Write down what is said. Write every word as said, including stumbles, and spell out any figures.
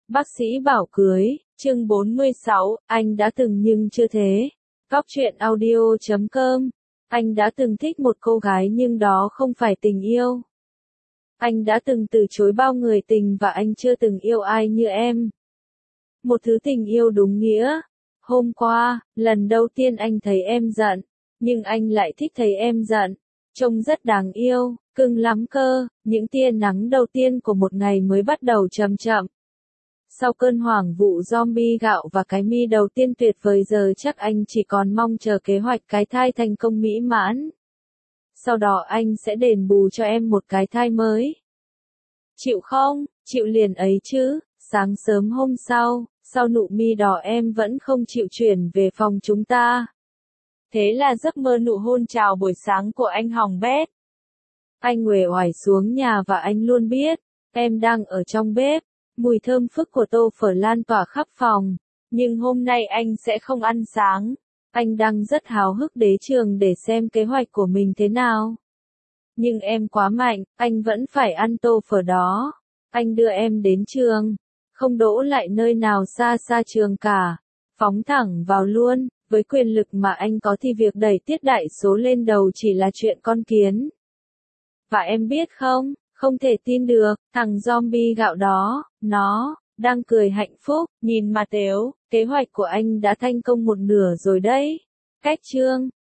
Bác sĩ bảo cưới, chương bốn mươi sáu, anh đã từng nhưng chưa thế. Góc truyện audio chấm com. Anh đã từng thích một cô gái nhưng đó không phải tình yêu. Anh đã từng từ chối bao người tình và anh chưa từng yêu ai như em. Một thứ tình yêu đúng nghĩa. Hôm qua, lần đầu tiên anh thấy em giận, nhưng anh lại thích thấy em giận. Trông rất đáng yêu, cưng lắm cơ, những tia nắng đầu tiên của một ngày mới bắt đầu chậm chậm. Sau cơn hoảng vụ zombie gạo và cái mi đầu tiên tuyệt vời giờ chắc anh chỉ còn mong chờ kế hoạch cái thai thành công mỹ mãn. Sau đó anh sẽ đền bù cho em một cái thai mới. Chịu không? Chịu liền ấy chứ. Sáng sớm hôm sau, sau nụ mi đỏ em vẫn không chịu chuyển về phòng chúng ta. Thế là giấc mơ nụ hôn chào buổi sáng của anh hỏng bét. Anh uể oải xuống nhà và anh luôn biết, em đang ở trong bếp. Mùi thơm phức của tô phở lan tỏa khắp phòng. Nhưng hôm nay anh sẽ không ăn sáng. Anh đang rất háo hức đến trường để xem kế hoạch của mình thế nào. Nhưng em quá mạnh, anh vẫn phải ăn tô phở đó. Anh đưa em đến trường. Không đỗ lại nơi nào xa xa trường cả. Phóng thẳng vào luôn. Với quyền lực mà anh có thì việc đẩy tiết đại số lên đầu chỉ là chuyện con kiến. Và em biết không, không thể tin được, thằng zombie gạo đó, nó, đang cười hạnh phúc, nhìn Mateo, kế hoạch của anh đã thành công một nửa rồi đấy. Cách chương